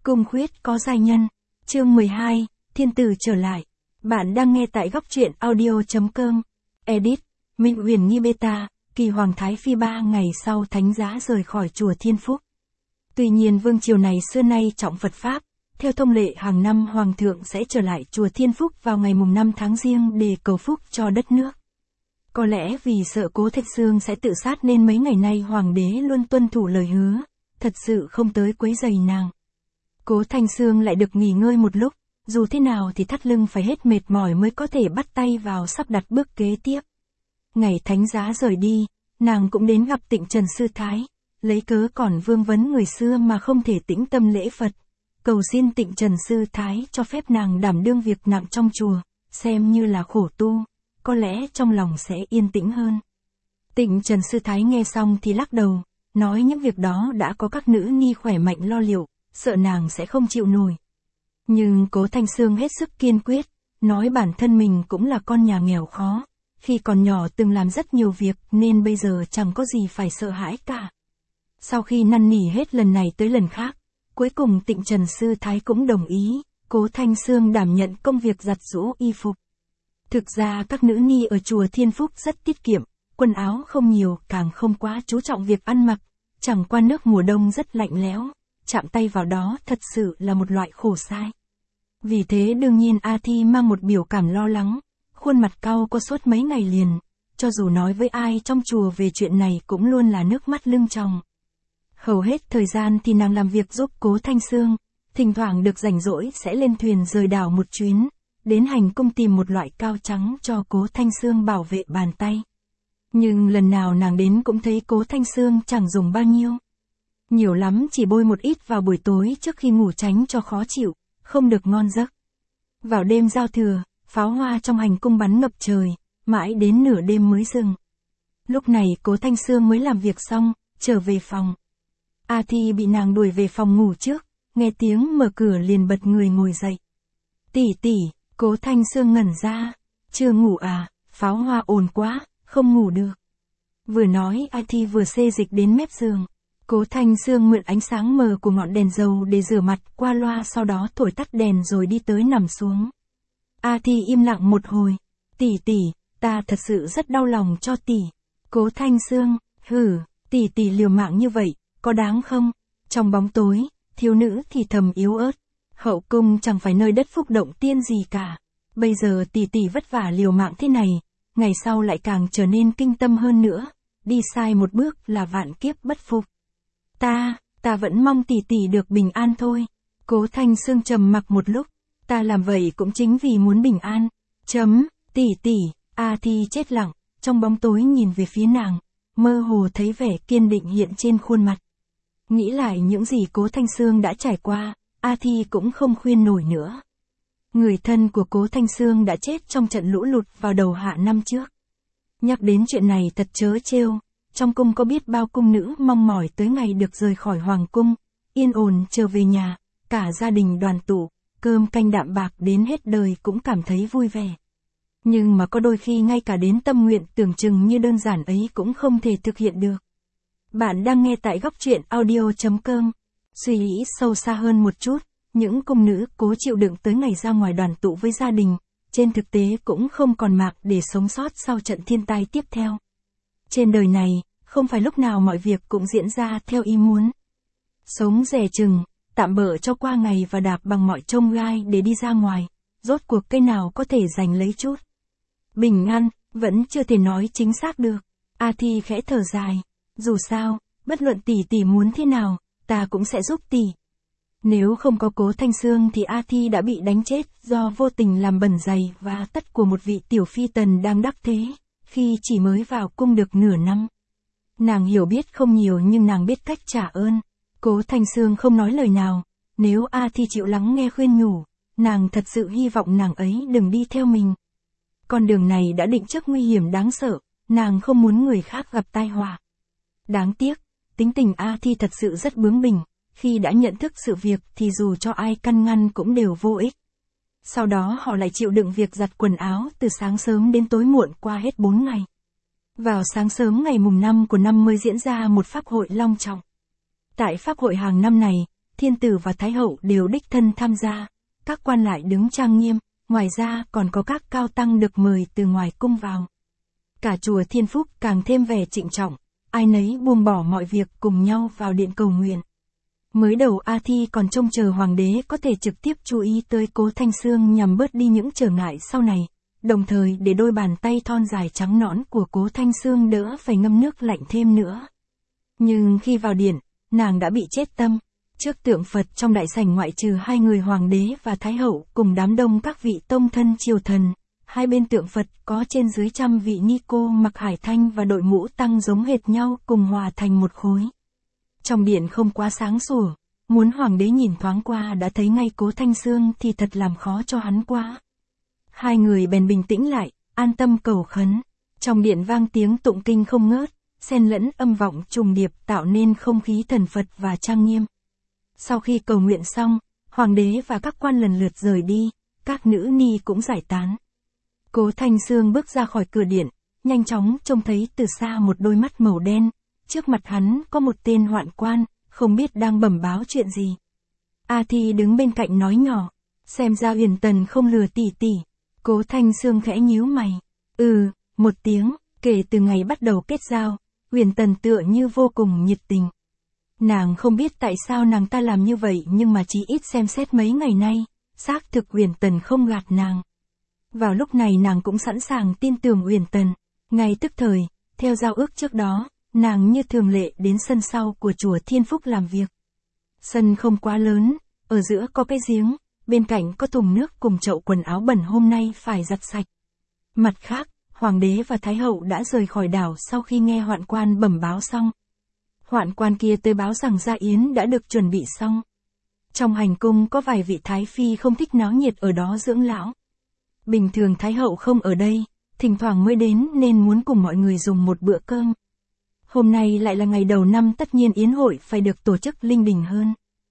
Cung khuyết có giai nhân. Chương 12, Thiên tử trở lại. Bạn đang nghe tại góc truyện audio.com. Edit, Minh Huyền Nhi Beta, Kỳ Hoàng Thái Phi 3 ngày sau thánh giá rời khỏi chùa Thiên Phúc. Tuy nhiên vương triều này xưa nay trọng Phật Pháp, theo thông lệ hàng năm Hoàng thượng sẽ trở lại chùa Thiên Phúc vào ngày mùng 5 tháng Giêng để cầu phúc cho đất nước. Có lẽ vì sợ Cố Thanh Xương sẽ tự sát nên mấy ngày nay Hoàng đế luôn tuân thủ lời hứa, thật sự không tới quấy rầy nàng. Cố Thanh Xương lại được nghỉ ngơi một lúc, dù thế nào thì thắt lưng phải hết mệt mỏi mới có thể bắt tay vào sắp đặt bước kế tiếp. Ngày thánh giá rời đi, nàng cũng đến gặp Tịnh Trần Sư Thái, lấy cớ còn vương vấn người xưa mà không thể tĩnh tâm lễ Phật, cầu xin Tịnh Trần Sư Thái cho phép nàng đảm đương việc nặng trong chùa, xem như là khổ tu, có lẽ trong lòng sẽ yên tĩnh hơn. Tịnh Trần Sư Thái nghe xong thì lắc đầu, nói những việc đó đã có các nữ nhi khỏe mạnh lo liệu, sợ nàng sẽ không chịu nổi. Nhưng Cố Thanh Xương hết sức kiên quyết, nói bản thân mình cũng là con nhà nghèo khó, khi còn nhỏ từng làm rất nhiều việc nên bây giờ chẳng có gì phải sợ hãi cả. Sau khi năn nỉ hết lần này tới lần khác, cuối cùng Tịnh Trần Sư Thái cũng đồng ý, Cố Thanh Xương đảm nhận công việc giặt giũ y phục. Thực ra các nữ nhi ở chùa Thiên Phúc rất tiết kiệm, quần áo không nhiều, càng không quá chú trọng việc ăn mặc, chẳng qua nước mùa đông rất lạnh lẽo, chạm tay vào đó thật sự là một loại khổ sai. Vì thế đương nhiên A Thi mang một biểu cảm lo lắng, khuôn mặt cau có suốt mấy ngày liền, cho dù nói với ai trong chùa về chuyện này cũng luôn là nước mắt lưng tròng. Hầu hết thời gian thì nàng làm việc giúp Cố Thanh Xương, thỉnh thoảng được rảnh rỗi sẽ lên thuyền rời đảo một chuyến, đến hành cung tìm một loại cao trắng cho Cố Thanh Xương bảo vệ bàn tay. Nhưng lần nào nàng đến cũng thấy Cố Thanh Xương chẳng dùng bao nhiêu. Nhiều lắm chỉ bôi một ít vào buổi tối trước khi ngủ tránh cho khó chịu, không được ngon giấc. Vào đêm giao thừa, pháo hoa trong hành cung bắn ngập trời, mãi đến nửa đêm mới dừng. Lúc này Cố Thanh Xương mới làm việc xong, trở về phòng. A Thi bị nàng đuổi về phòng ngủ trước, nghe tiếng mở cửa liền bật người ngồi dậy. Tỷ tỷ, Cố Thanh Xương ngẩn ra, chưa ngủ à, pháo hoa ồn quá, không ngủ được. Vừa nói A Thi vừa xê dịch đến mép giường. Cố Thanh Xương mượn ánh sáng mờ của ngọn đèn dầu để rửa mặt qua loa, sau đó thổi tắt đèn rồi đi tới nằm xuống. A Thi im lặng một hồi. Tỷ tỷ, ta thật sự rất đau lòng cho tỷ. Cố Thanh Xương, hử, tỷ tỷ liều mạng như vậy, có đáng không? Trong bóng tối, thiếu nữ thì thầm yếu ớt. Hậu cung chẳng phải nơi đất phúc động tiên gì cả. Bây giờ tỷ tỷ vất vả liều mạng thế này, ngày sau lại càng trở nên kinh tâm hơn nữa. Đi sai một bước là vạn kiếp bất phục. Ta vẫn mong tỷ tỷ được bình an thôi. Cố Thanh Xương trầm mặc một lúc. Ta làm vậy cũng chính vì muốn bình an. Tỷ. A Thi chết lặng, trong bóng tối nhìn về phía nàng, mơ hồ thấy vẻ kiên định hiện trên khuôn mặt. Nghĩ lại những gì Cố Thanh Xương đã trải qua, A Thi cũng không khuyên nổi nữa. Người thân của Cố Thanh Xương đã chết trong trận lũ lụt vào đầu hạ năm trước. Nhắc đến chuyện này thật trớ trêu. Trong cung có biết bao cung nữ mong mỏi tới ngày được rời khỏi hoàng cung, yên ổn trở về nhà, cả gia đình đoàn tụ, cơm canh đạm bạc đến hết đời cũng cảm thấy vui vẻ. Nhưng mà có đôi khi ngay cả đến tâm nguyện tưởng chừng như đơn giản ấy cũng không thể thực hiện được. Bạn đang nghe tại góc truyện audio.com. Suy nghĩ sâu xa hơn một chút, những cung nữ cố chịu đựng tới ngày ra ngoài đoàn tụ với gia đình, trên thực tế cũng không còn mạng để sống sót sau trận thiên tai tiếp theo. Trên đời này, không phải lúc nào mọi việc cũng diễn ra theo ý muốn. Sống dè chừng, tạm bợ cho qua ngày và đạp bằng mọi chông gai để đi ra ngoài, rốt cuộc cái nào có thể giành lấy chút bình an, vẫn chưa thể nói chính xác được. A Thi khẽ thở dài, dù sao, bất luận tỷ tỷ muốn thế nào, ta cũng sẽ giúp tỷ. Nếu không có Cố Thanh Xương thì A Thi đã bị đánh chết do vô tình làm bẩn giày và tất của một vị tiểu phi tần đang đắc thế, khi chỉ mới vào cung được nửa năm. Nàng hiểu biết không nhiều nhưng nàng biết cách trả ơn. Cố Thanh Xương không nói lời nào, nếu A Thi chịu lắng nghe khuyên nhủ, nàng thật sự hy vọng nàng ấy đừng đi theo mình. Con đường này đã định trước nguy hiểm đáng sợ, nàng không muốn người khác gặp tai họa. Đáng tiếc, tính tình A Thi thật sự rất bướng bỉnh, khi đã nhận thức sự việc thì dù cho ai căn ngăn cũng đều vô ích. Sau đó họ lại chịu đựng việc giặt quần áo từ sáng sớm đến tối muộn qua hết 4 ngày. Vào sáng sớm ngày mùng 5 của năm mới diễn ra một pháp hội long trọng. Tại pháp hội hàng năm này, thiên tử và thái hậu đều đích thân tham gia, các quan lại đứng trang nghiêm, ngoài ra còn có các cao tăng được mời từ ngoài cung vào. Cả chùa Thiên Phúc càng thêm vẻ trịnh trọng, ai nấy buông bỏ mọi việc cùng nhau vào điện cầu nguyện. Mới đầu A Thi còn trông chờ hoàng đế có thể trực tiếp chú ý tới Cố Thanh Xương nhằm bớt đi những trở ngại sau này, đồng thời để đôi bàn tay thon dài trắng nõn của Cố Thanh Xương đỡ phải ngâm nước lạnh thêm nữa. Nhưng khi vào điện, nàng đã bị chết tâm. Trước tượng Phật trong đại sảnh ngoại trừ hai người hoàng đế và thái hậu cùng đám đông các vị tông thân triều thần, hai bên tượng Phật có trên dưới 100 vị ni cô mặc hải thanh và đội mũ tăng giống hệt nhau cùng hòa thành một khối. Trong điện không quá sáng sủa, muốn hoàng đế nhìn thoáng qua đã thấy ngay Cố Thanh Xương thì thật làm khó cho hắn quá. Hai người bèn bình tĩnh lại, an tâm cầu khấn. Trong điện vang tiếng tụng kinh không ngớt, xen lẫn âm vọng trùng điệp tạo nên không khí thần Phật và trang nghiêm. Sau khi cầu nguyện xong, hoàng đế và các quan lần lượt rời đi, các nữ ni cũng giải tán. Cố Thanh Xương bước ra khỏi cửa điện, nhanh chóng trông thấy từ xa một đôi mắt màu đen, trước mặt hắn có một tên hoạn quan, không biết đang bẩm báo chuyện gì. A Thi đứng bên cạnh nói nhỏ, xem ra Huyền Tần không lừa tỷ tỷ. Cố Thanh Xương khẽ nhíu mày, một tiếng, kể từ ngày bắt đầu kết giao, Huyền Tần tựa như vô cùng nhiệt tình. Nàng không biết tại sao nàng ta làm như vậy nhưng mà chỉ ít xem xét mấy ngày nay, xác thực Huyền Tần không gạt nàng. Vào lúc này nàng cũng sẵn sàng tin tưởng Huyền Tần, ngay tức thời, theo giao ước trước đó, nàng như thường lệ đến sân sau của chùa Thiên Phúc làm việc. Sân không quá lớn, ở giữa có cái giếng, bên cạnh có thùng nước cùng chậu quần áo bẩn hôm nay phải giặt sạch. Mặt khác, hoàng đế và thái hậu đã rời khỏi đảo sau khi nghe hoạn quan bẩm báo xong. Hoạn quan kia tới báo rằng gia yến đã được chuẩn bị xong. Trong hành cung có vài vị thái phi không thích náo nhiệt ở đó dưỡng lão. Bình thường thái hậu không ở đây, thỉnh thoảng mới đến nên muốn cùng mọi người dùng một bữa cơm. Hôm nay lại là ngày đầu năm, tất nhiên yến hội phải được tổ chức linh đình hơn.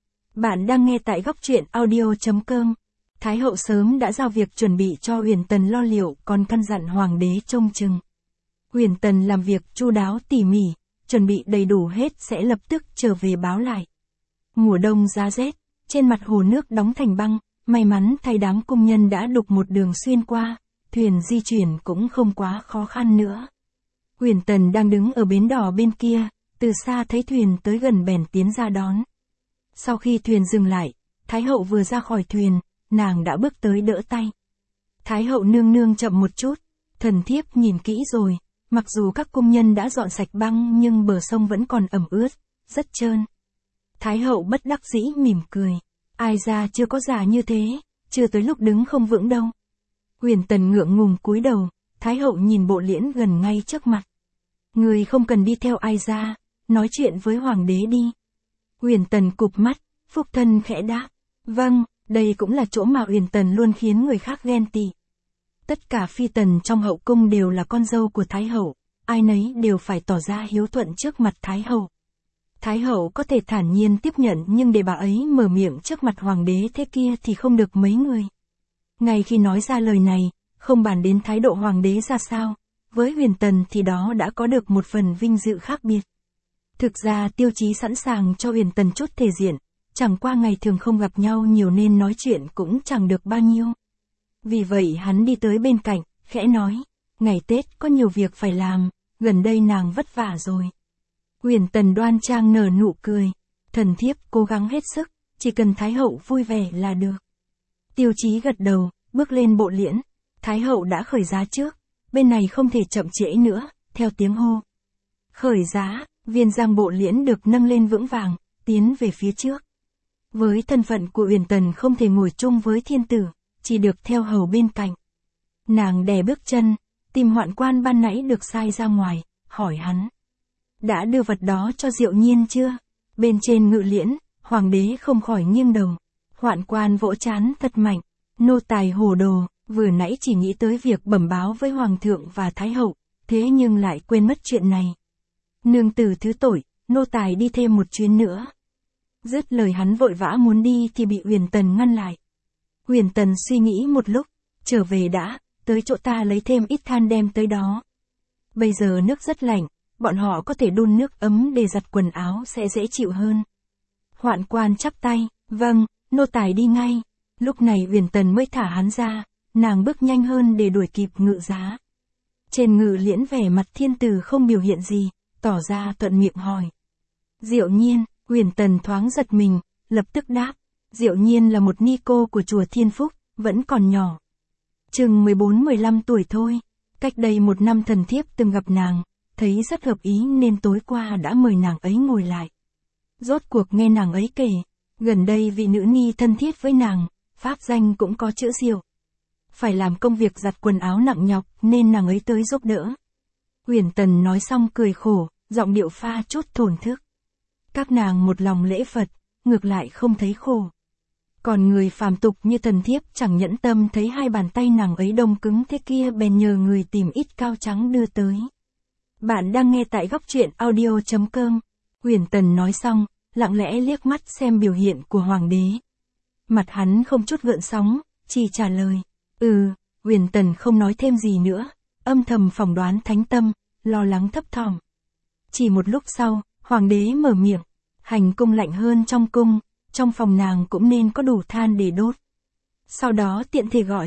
Bạn đang nghe tại góc truyện audio.com. Thái hậu sớm đã giao việc chuẩn bị cho Huyền Tần lo liệu, còn căn dặn hoàng đế trông chừng. Huyền Tần làm việc chu đáo tỉ mỉ, chuẩn bị đầy đủ hết sẽ lập tức trở về báo lại. Mùa đông giá rét, trên mặt hồ nước đóng thành băng, may mắn thay đám cung nhân đã đục một đường xuyên qua, thuyền di chuyển cũng không quá khó khăn nữa. Huyền Tần đang đứng ở bến đò bên kia, từ xa thấy thuyền tới gần bèn tiến ra đón. Sau khi thuyền dừng lại, Thái hậu vừa ra khỏi thuyền, nàng đã bước tới đỡ tay. Thái hậu nương nương chậm một chút, thần thiếp nhìn kỹ rồi, mặc dù các cung nhân đã dọn sạch băng nhưng bờ sông vẫn còn ẩm ướt, rất trơn. Thái hậu bất đắc dĩ mỉm cười, ai ra chưa có già như thế, chưa tới lúc đứng không vững đâu. Huyền Tần ngượng ngùng cúi đầu, Thái hậu nhìn bộ liễn gần ngay trước mặt. Người không cần đi theo ai ra, nói chuyện với hoàng đế đi. Huyền Tần cụp mắt, phúc thân khẽ đáp, vâng, đây cũng là chỗ mà Huyền Tần luôn khiến người khác ghen tị. Tất cả phi tần trong hậu cung đều là con dâu của Thái hậu, ai nấy đều phải tỏ ra hiếu thuận trước mặt Thái hậu. Thái hậu có thể thản nhiên tiếp nhận nhưng để bà ấy mở miệng trước mặt hoàng đế thế kia thì không được mấy người. Ngay khi nói ra lời này, không bàn đến thái độ hoàng đế ra sao, với Huyền Tần thì đó đã có được một phần vinh dự khác biệt. Thực ra Tiêu Chí sẵn sàng cho Huyền Tần chút thể diện, chẳng qua ngày thường không gặp nhau nhiều nên nói chuyện cũng chẳng được bao nhiêu. Vì vậy hắn đi tới bên cạnh, khẽ nói, ngày Tết có nhiều việc phải làm, gần đây nàng vất vả rồi. Huyền Tần đoan trang nở nụ cười, thần thiếp cố gắng hết sức, chỉ cần Thái hậu vui vẻ là được. Tiêu Chí gật đầu, bước lên bộ liễn, Thái hậu đã khởi giá trước, bên này không thể chậm trễ nữa, theo tiếng hô. Khởi giá, viên giang bộ liễn được nâng lên vững vàng, tiến về phía trước. Với thân phận của Huyền Tần không thể ngồi chung với thiên tử, chỉ được theo hầu bên cạnh. Nàng đè bước chân, tìm hoạn quan ban nãy được sai ra ngoài, hỏi hắn. Đã đưa vật đó cho Diệu Nhiên chưa? Bên trên ngự liễn, hoàng đế không khỏi nghiêng đầu. Hoạn quan vỗ trán thật mạnh, nô tài hồ đồ, vừa nãy chỉ nghĩ tới việc bẩm báo với hoàng thượng và thái hậu, thế nhưng lại quên mất chuyện này. Nương tử thứ tội, nô tài đi thêm một chuyến nữa. Dứt lời hắn vội vã muốn đi thì bị Huyền Tần ngăn lại. Huyền Tần suy nghĩ một lúc, trở về đã, tới chỗ ta lấy thêm ít than đem tới đó. Bây giờ nước rất lạnh, bọn họ có thể đun nước ấm để giặt quần áo sẽ dễ chịu hơn. Hoạn quan chắp tay, vâng, nô tài đi ngay. Lúc này Uyển Tần mới thả hắn ra, nàng bước nhanh hơn để đuổi kịp Ngự Giá. Trên Ngự Liễn vẻ mặt thiên tử không biểu hiện gì, tỏ ra thuận miệng hỏi. Diệu Nhiên, Uyển Tần thoáng giật mình, lập tức đáp. Diệu Nhiên là một ni cô của chùa Thiên Phúc, vẫn còn nhỏ. Chừng 14-15 tuổi thôi. Cách đây 1 năm thần thiếp từng gặp nàng, thấy rất hợp ý nên tối qua đã mời nàng ấy ngồi lại. Rốt cuộc nghe nàng ấy kể, gần đây vị nữ ni thân thiết với nàng, pháp danh cũng có chữ Diệu. Phải làm công việc giặt quần áo nặng nhọc nên nàng ấy tới giúp đỡ. Uyển Tần nói xong cười khổ, giọng điệu pha chút thổn thức. Các nàng một lòng lễ Phật, ngược lại không thấy khổ. Còn người phàm tục như thần thiếp chẳng nhẫn tâm thấy 2 bàn tay nàng ấy đông cứng thế kia bèn nhờ người tìm ít cao trắng đưa tới. Bạn đang nghe tại góc truyện audio.com. Uyển Tần nói xong, lặng lẽ liếc mắt xem biểu hiện của hoàng đế. Mặt hắn không chút gợn sóng, chỉ trả lời. Uyển Tần không nói thêm gì nữa, âm thầm phỏng đoán thánh tâm, lo lắng thấp thỏm. Chỉ một lúc sau, hoàng đế mở miệng. Hành cung lạnh hơn trong cung, trong phòng nàng cũng nên có đủ than để đốt. Sau đó tiện thể gọi,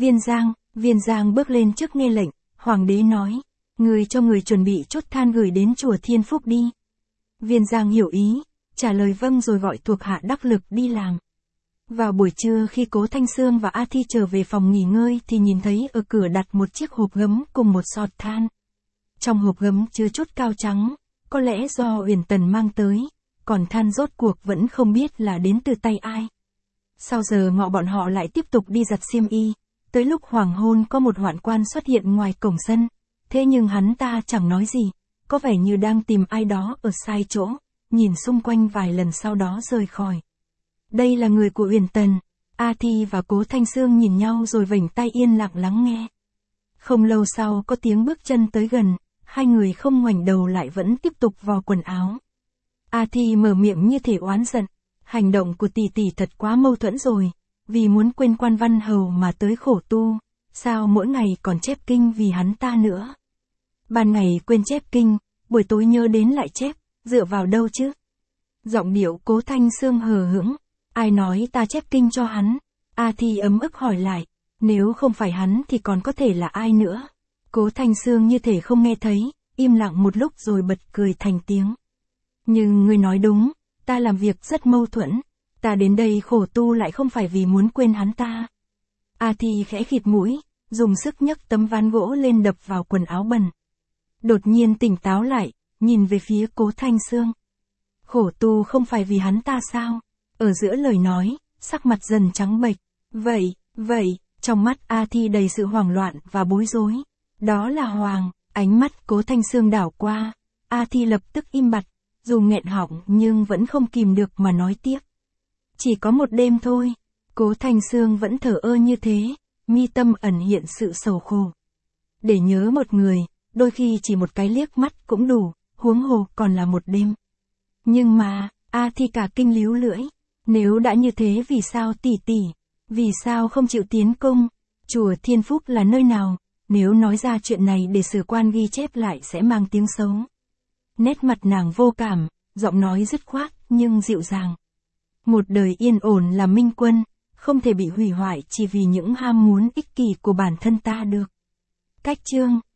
Viên Giang bước lên trước nghe lệnh, hoàng đế nói, người cho người chuẩn bị chốt than gửi đến chùa Thiên Phúc đi. Viên Giang hiểu ý, trả lời vâng rồi gọi thuộc hạ đắc lực đi làm. Vào buổi trưa khi Cố Thanh Sương và A Thi trở về phòng nghỉ ngơi thì nhìn thấy ở cửa đặt một chiếc hộp gấm cùng một sọt than. Trong hộp gấm chứa chút cao trắng, có lẽ do Uyển Tần mang tới, còn than rốt cuộc vẫn không biết là đến từ tay ai. Sau giờ ngọ bọn họ lại tiếp tục đi giặt xiêm y, tới lúc hoàng hôn có một hoạn quan xuất hiện ngoài cổng sân, thế nhưng hắn ta chẳng nói gì, có vẻ như đang tìm ai đó ở sai chỗ, nhìn xung quanh vài lần sau đó rời khỏi. Đây là người của Uyển Tần. A Thi và Cố Thanh Sương nhìn nhau rồi vểnh tai yên lặng lắng nghe. Không lâu sau có tiếng bước chân tới gần, 2 người không ngoảnh đầu lại vẫn tiếp tục vò quần áo. A Thi mở miệng như thể oán giận, hành động của tỷ tỷ thật quá mâu thuẫn rồi, vì muốn quên Quan Văn Hầu mà tới khổ tu, sao mỗi ngày còn chép kinh vì hắn ta nữa. Ban ngày quên chép kinh, buổi tối nhớ đến lại chép, dựa vào đâu chứ? Giọng điệu Cố Thanh Sương hờ hững, ai nói ta chép kinh cho hắn? A Thi ấm ức hỏi lại, nếu không phải hắn thì còn có thể là ai nữa? Cố Thanh Sương như thể không nghe thấy, im lặng một lúc rồi bật cười thành tiếng. Nhưng ngươi nói đúng, ta làm việc rất mâu thuẫn, ta đến đây khổ tu lại không phải vì muốn quên hắn ta. A Thi khẽ khịt mũi, dùng sức nhấc tấm ván gỗ lên đập vào quần áo bẩn. Đột nhiên tỉnh táo lại, nhìn về phía Cố Thanh Sương. Khổ tu không phải vì hắn ta sao? Ở giữa lời nói, sắc mặt dần trắng bệch. Vậy, trong mắt A Thi đầy sự hoảng loạn và bối rối. Đó là Hoàng, ánh mắt Cố Thanh Sương đảo qua. A Thi lập tức im bặt, dù nghẹn họng nhưng vẫn không kìm được mà nói tiếp. Chỉ có một đêm thôi. Cố Thanh Sương vẫn thờ ơ như thế, mi tâm ẩn hiện sự sầu khổ. Để nhớ một người, đôi khi chỉ một cái liếc mắt cũng đủ, huống hồ còn là một đêm. Nhưng mà, A Thi cả kinh líu lưỡi. Nếu đã như thế vì sao tỷ tỷ? Vì sao không chịu tiến cung? Chùa Thiên Phúc là nơi nào? Nếu nói ra chuyện này để sử quan ghi chép lại sẽ mang tiếng xấu. Nét mặt nàng vô cảm, giọng nói dứt khoát nhưng dịu dàng. Một đời yên ổn là minh quân, không thể bị hủy hoại chỉ vì những ham muốn ích kỷ của bản thân ta được. Cách chương